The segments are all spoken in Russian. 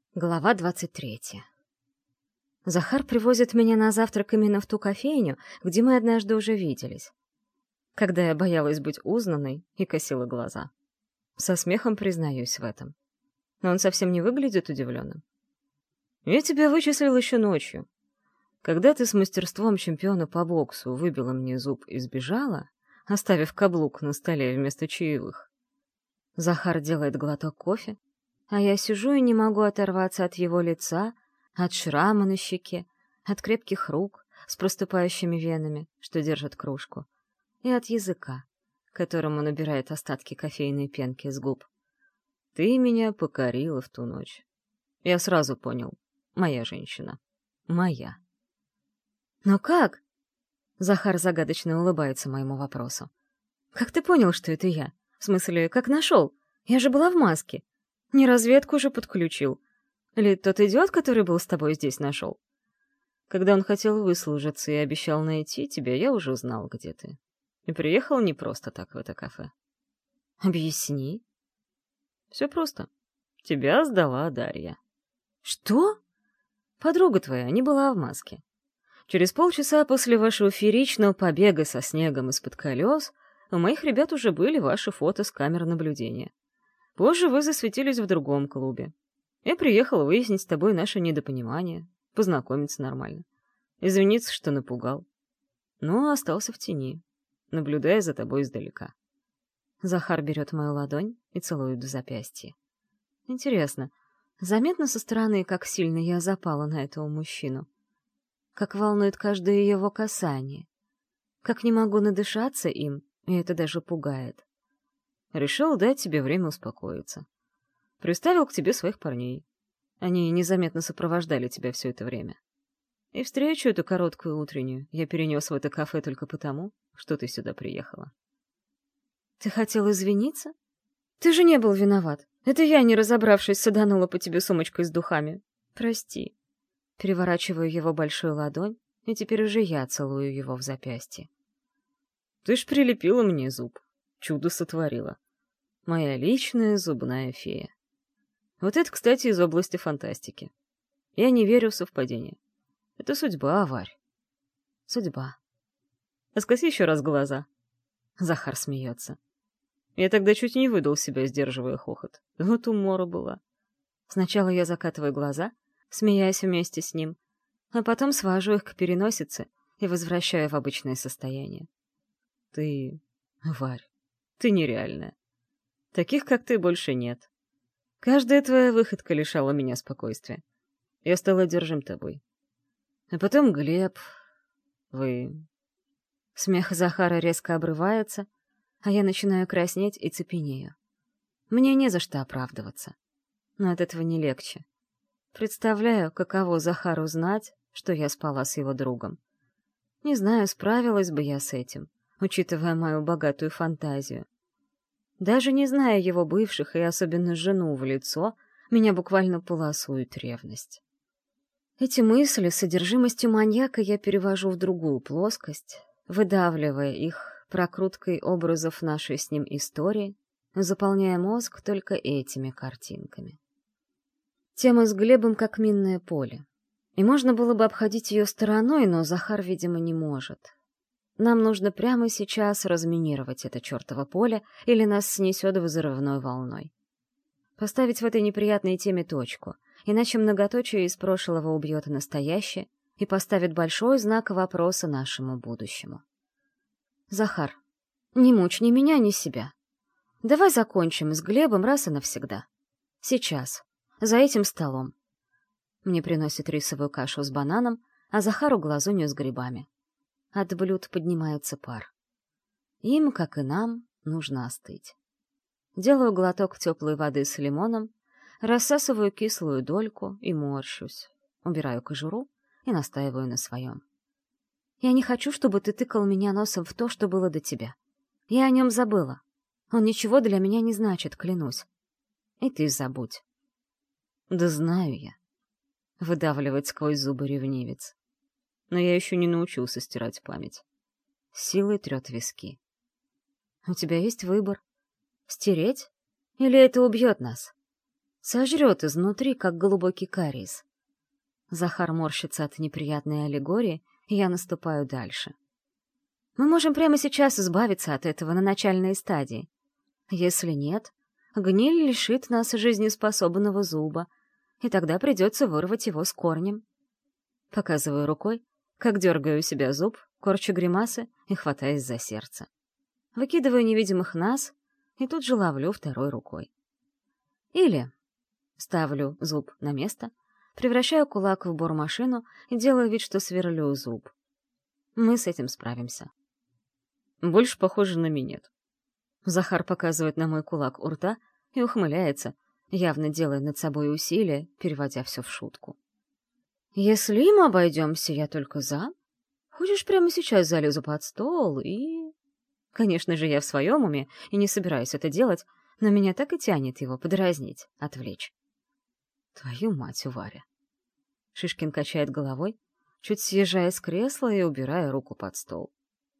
Глава 23. Захар привозит меня на завтрак именно в ту кофейню, где мы однажды уже виделись, когда я боялась быть узнанной и косила глаза. Со смехом признаюсь в этом. Но он совсем не выглядит удивленным. «Я тебя вычислил еще ночью. Когда ты с мастерством чемпиона по боксу выбила мне зуб и сбежала, оставив каблук на столе вместо чаевых». Захар делает глоток кофе, а я сижу и не могу оторваться от его лица, от шрама на щеке, от крепких рук с проступающими венами, что держат кружку, и от языка, которым он убирает остатки кофейной пенки с губ. Ты меня покорила в ту ночь. Я сразу понял. Моя женщина. Моя. Но как? Захар загадочно улыбается моему вопросу. Как ты понял, что это я? В смысле, как нашел? Я же была в маске. Не разведку же подключил. Или тот идиот, который был с тобой здесь, нашел? Когда он хотел выслужиться и обещал найти тебя, я уже узнал, где ты. И приехал не просто так в это кафе. Объясни. Все просто. Тебя сдала Дарья. Что? Подруга твоя не была в маске. Через полчаса после вашего фееричного побега со снегом из-под колес у моих ребят уже были ваши фото с камер наблюдения. Позже вы засветились в другом клубе. Я приехал выяснить с тобой наше недопонимание, познакомиться нормально. Извиниться, что напугал. Но остался в тени, наблюдая за тобой издалека. Захар берет мою ладонь и целует в запястье. Интересно, заметно со стороны, как сильно я запала на этого мужчину? Как волнует каждое его касание? Как не могу надышаться им, и это даже пугает. Решил дать тебе время успокоиться. Приставил к тебе своих парней. Они незаметно сопровождали тебя все это время. И встречу эту короткую утреннюю я перенес в это кафе только потому, что ты сюда приехала. Ты хотел извиниться? Ты же не был виноват. Это я, не разобравшись, саданула по тебе сумочкой с духами. Прости. Переворачиваю его большую ладонь, и теперь уже я целую его в запястье. Ты ж прилепила мне зуб. Чудо сотворила. Моя личная зубная фея. Вот это, кстати, из области фантастики. Я не верю в совпадение. Это судьба, Варь. Судьба. Раскоси еще раз глаза. Захар смеется. Я тогда чуть не выдал себя, сдерживая хохот. Вот умора была. Сначала я закатываю глаза, смеясь вместе с ним, а потом свожу их к переносице и возвращаю в обычное состояние. Ты, Варь, ты нереальная. Таких, как ты, больше нет. Каждая твоя выходка лишала меня спокойствия. Я стал одержим тобой. А потом Глеб... Вы... Смех Захара резко обрывается, а я начинаю краснеть и цепенею. Мне не за что оправдываться. Но от этого не легче. Представляю, каково Захару знать, что я спала с его другом. Не знаю, справилась бы я с этим, учитывая мою богатую фантазию. Даже не зная его бывших и особенно жену в лицо, меня буквально полосует ревность. Эти мысли с содержимостью маньяка я перевожу в другую плоскость, выдавливая их прокруткой образов нашей с ним истории, заполняя мозг только этими картинками. Тема с Глебом как минное поле. И можно было бы обходить ее стороной, но Захар, видимо, не может. Нам нужно прямо сейчас разминировать это чертово поле, или нас снесет взрывной волной. Поставить в этой неприятной теме точку, иначе многоточие из прошлого убьет настоящее и поставит большой знак вопроса нашему будущему. Захар, не мучь ни меня, ни себя. Давай закончим с Глебом раз и навсегда. Сейчас, за этим столом. Мне приносят рисовую кашу с бананом, а Захару глазунью с грибами. От блюд поднимается пар. Им, как и нам, нужно остыть. Делаю глоток теплой воды с лимоном, рассасываю кислую дольку и морщусь. Убираю кожуру и настаиваю на своем. Я не хочу, чтобы ты тыкал меня носом в то, что было до тебя. Я о нем забыла. Он ничего для меня не значит, клянусь. И ты забудь. Да знаю я. Выдавливает сквозь зубы ревнивец. Но я еще не научился стирать память. Силой трет виски. У тебя есть выбор. Стереть? Или это убьет нас? Сожрет изнутри, как глубокий кариес. Захар морщится от неприятной аллегории, и я наступаю дальше. Мы можем прямо сейчас избавиться от этого на начальной стадии. Если нет, гниль лишит нас жизнеспособного зуба, и тогда придется вырвать его с корнем. Показываю рукой, как дергаю у себя зуб, корчу гримасы и хватаюсь за сердце. Выкидываю невидимых нас и тут же ловлю второй рукой. Или ставлю зуб на место, превращаю кулак в бормашину и делаю вид, что сверлю зуб. Мы с этим справимся. Больше похоже на минет. Захар показывает на мой кулак у рта и ухмыляется, явно делая над собой усилия, переводя все в шутку. Если им обойдемся, я только за. Хочешь, прямо сейчас залезу под стол и... Конечно же, я в своем уме и не собираюсь это делать, но меня так и тянет его подразнить, отвлечь. Твою мать, Варя. Шишкин качает головой, чуть съезжая с кресла и убирая руку под стол.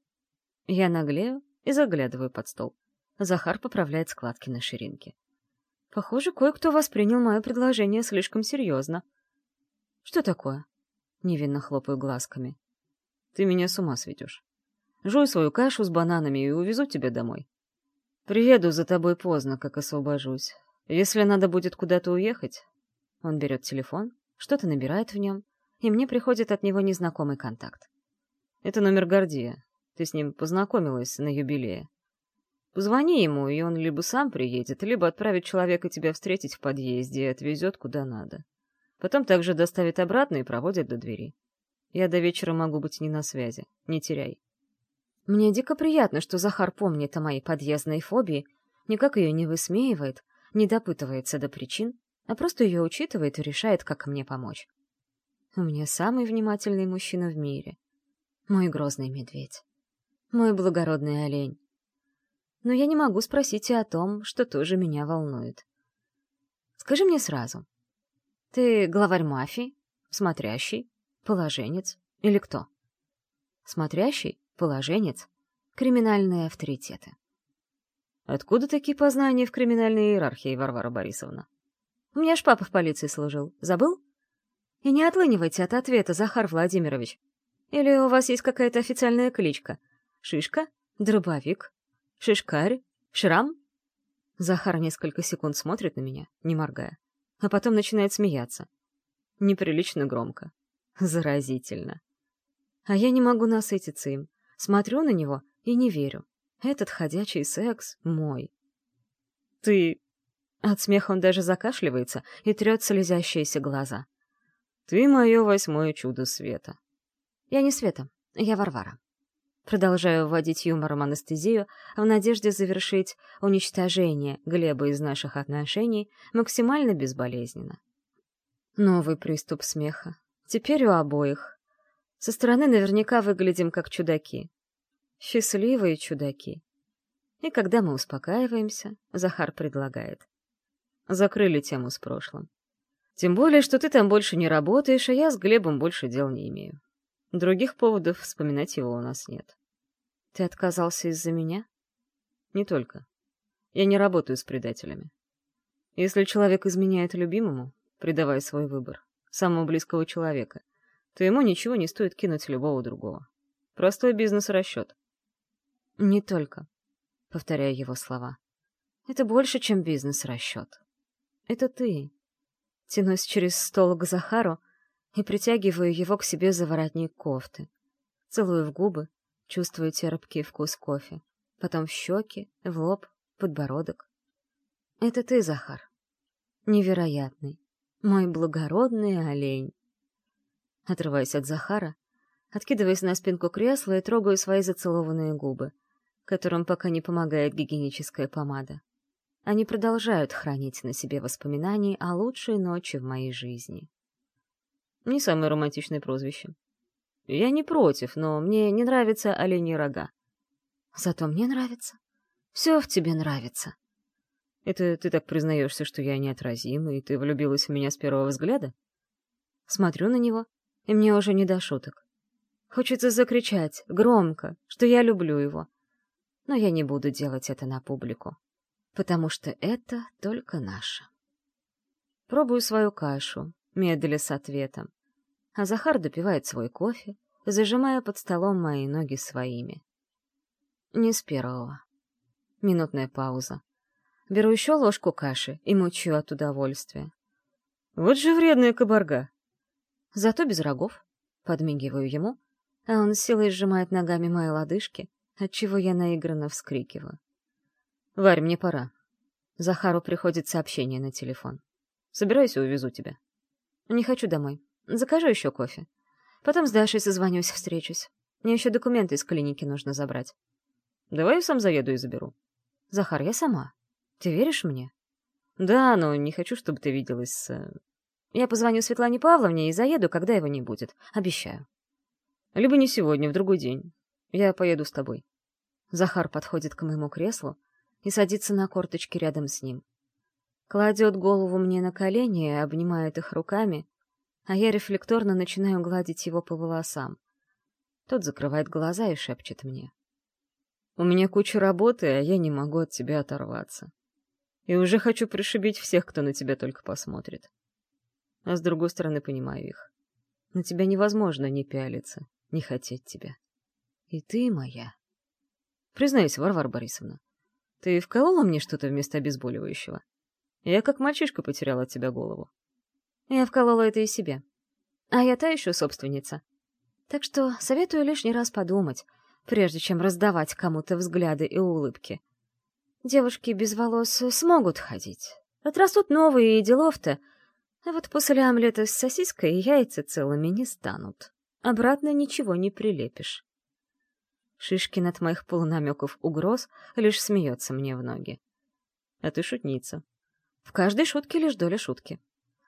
Я наглею и заглядываю под стол. Захар поправляет складки на ширинке. Похоже, кое-кто воспринял мое предложение слишком серьезно. Что такое? Невинно хлопаю глазками. Ты меня с ума сведешь. Жуй свою кашу с бананами и увезу тебя домой. Приеду за тобой поздно, как освобожусь. Если надо будет куда-то уехать... Он берет телефон, что-то набирает в нем, и мне приходит от него незнакомый контакт. Это номер Гордея. Ты с ним познакомилась на юбилее. Позвони ему, и он либо сам приедет, либо отправит человека тебя встретить в подъезде и отвезет куда надо. Потом также доставит обратно и проводит до двери. Я до вечера могу быть не на связи, не теряй. Мне дико приятно, что Захар помнит о моей подъездной фобии, никак ее не высмеивает, не допытывается до причин, а просто ее учитывает и решает, как мне помочь. У меня самый внимательный мужчина в мире. Мой грозный медведь. Мой благородный олень. Но я не могу спросить и о том, что тоже меня волнует. Скажи мне сразу. Ты главарь мафии, смотрящий, положенец или кто? Смотрящий, положенец, криминальные авторитеты. Откуда такие познания в криминальной иерархии, Варвара Борисовна? У меня ж папа в полиции служил. Забыл? И не отлынивайте от ответа, Захар Владимирович. Или у вас есть какая-то официальная кличка? Шишка? Дробовик? Шишкарь? Шрам? Захар несколько секунд смотрит на меня, не моргая, а потом начинает смеяться. Неприлично громко. Заразительно. А я не могу насытиться им. Смотрю на него и не верю. Этот ходячий секс мой. Ты... От смеха он даже закашливается и трет слезящиеся глаза. Ты мое 8-е чудо света. Я не Света, я Варвара. Продолжаю вводить юмором анестезию в надежде завершить уничтожение Глеба из наших отношений максимально безболезненно. Новый приступ смеха. Теперь у обоих. Со стороны наверняка выглядим как чудаки. Счастливые чудаки. И когда мы успокаиваемся, Захар предлагает. Закрыли тему с прошлым. Тем более, что ты там больше не работаешь, а я с Глебом больше дел не имею. Других поводов вспоминать его у нас нет. Ты отказался из-за меня? Не только. Я не работаю с предателями. Если человек изменяет любимому, предавая свой выбор, самого близкого человека, то ему ничего не стоит кинуть любого другого. Простой бизнес-расчет. Не только, повторяю его слова. Это больше, чем бизнес-расчет. Это ты. Тянусь через стол к Захару и притягиваю его к себе за воротник кофты. Целую в губы, чувствую терпкий вкус кофе. Потом в щеки, в лоб, подбородок. Это ты, Захар. Невероятный. Мой благородный олень. Отрываюсь от Захара, откидываясь на спинку кресла и трогаю свои зацелованные губы, которым пока не помогает гигиеническая помада. Они продолжают хранить на себе воспоминания о лучшей ночи в моей жизни. Не самое романтичное прозвище. Я не против, но мне не нравятся оленьи рога. Зато мне нравится. Все в тебе нравится. Это ты так признаешься, что я неотразима, и ты влюбилась в меня с первого взгляда? Смотрю на него, и мне уже не до шуток. Хочется закричать, громко, что я люблю его. Но я не буду делать это на публику. Потому что это только наше. Пробую свою кашу, медля с ответом. А Захар допивает свой кофе, зажимая под столом мои ноги своими. Не с первого. Минутная пауза. Беру еще ложку каши и мучу от удовольствия. Вот же вредная кабарга. Зато без рогов. Подмигиваю ему, а он с силой сжимает ногами мои лодыжки, отчего я наигранно вскрикиваю. «Варь, мне пора». Захару приходит сообщение на телефон. «Собирайся, увезу тебя». «Не хочу домой. Закажу еще кофе. Потом с Дашей созвонюсь, встречусь. Мне еще документы из клиники нужно забрать». «Давай я сам заеду и заберу». «Захар, я сама. Ты веришь мне?» «Да, но не хочу, чтобы ты виделась с...» «Я позвоню Светлане Павловне и заеду, когда его не будет. Обещаю». «Либо не сегодня, в другой день. Я поеду с тобой». Захар подходит к моему креслу и садится на корточки рядом с ним. Кладет голову мне на колени и обнимает их руками, а я рефлекторно начинаю гладить его по волосам. Тот закрывает глаза и шепчет мне. «У меня куча работы, а я не могу от тебя оторваться. И уже хочу пришибить всех, кто на тебя только посмотрит. А с другой стороны, понимаю их. На тебя невозможно не пялиться, не хотеть тебя. И ты моя. Признайся, Варвара Борисовна, ты вколола мне что-то вместо обезболивающего? Я как мальчишка потеряла от тебя голову». «Я вколола это и себе. А я та еще собственница. Так что советую лишний раз подумать, прежде чем раздавать кому-то взгляды и улыбки. Девушки без волос смогут ходить. Отрастут новые, и делов-то. А вот после омлета с сосиской яйца целыми не станут. Обратно ничего не прилепишь». Шишкин от моих полунамеков угроз лишь смеется мне в ноги. «А ты шутница. В каждой шутке лишь доля шутки.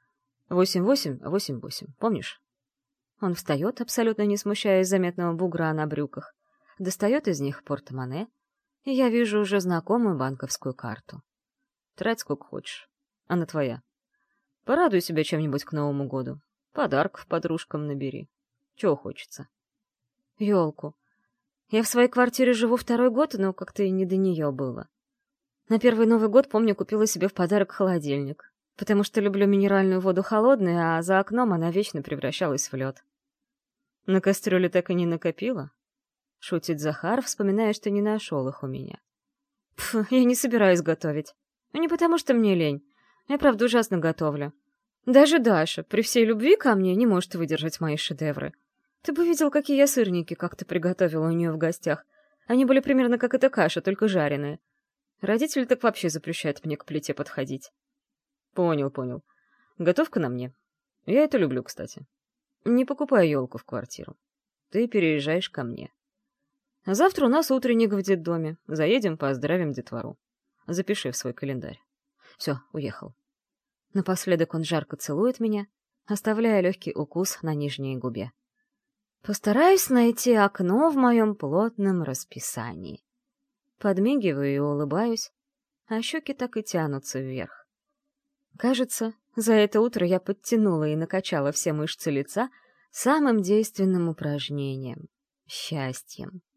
8-8-8-8, помнишь?» Он встает, абсолютно не смущаясь заметного бугра на брюках, достает из них портмоне, и я вижу уже знакомую банковскую карту. «Трать сколько хочешь. Она твоя. Порадуй себя чем-нибудь к Новому году. Подарков подружкам набери. Чего хочется?» «Ёлку. Я в своей квартире живу 2-й год, но как-то и не до нее было. На первый Новый год, помню, купила себе в подарок холодильник, потому что люблю минеральную воду холодной, а за окном она вечно превращалась в лед. На кастрюле так и не накопила?» — шутит Захар, вспоминая, что не нашел их у меня. «Пф, я не собираюсь готовить. Не потому что мне лень. Я, правда, ужасно готовлю. Даже Даша, при всей любви ко мне, не может выдержать мои шедевры. Ты бы видел, какие я сырники как-то приготовила у нее в гостях. Они были примерно как эта каша, только жареные. Родители так вообще запрещают мне к плите подходить». Понял. Готовка на мне. Я это люблю, кстати. Не покупай елку в квартиру. Ты переезжаешь ко мне. А завтра у нас утренник в детдоме. Заедем, поздравим детвору. Запиши в свой календарь. Все, уехал. Напоследок он жарко целует меня, оставляя легкий укус на нижней губе. Постараюсь найти окно в моем плотном расписании. Подмигиваю и улыбаюсь, а щеки так и тянутся вверх. Кажется, за это утро я подтянула и накачала все мышцы лица самым действенным упражнением — счастьем.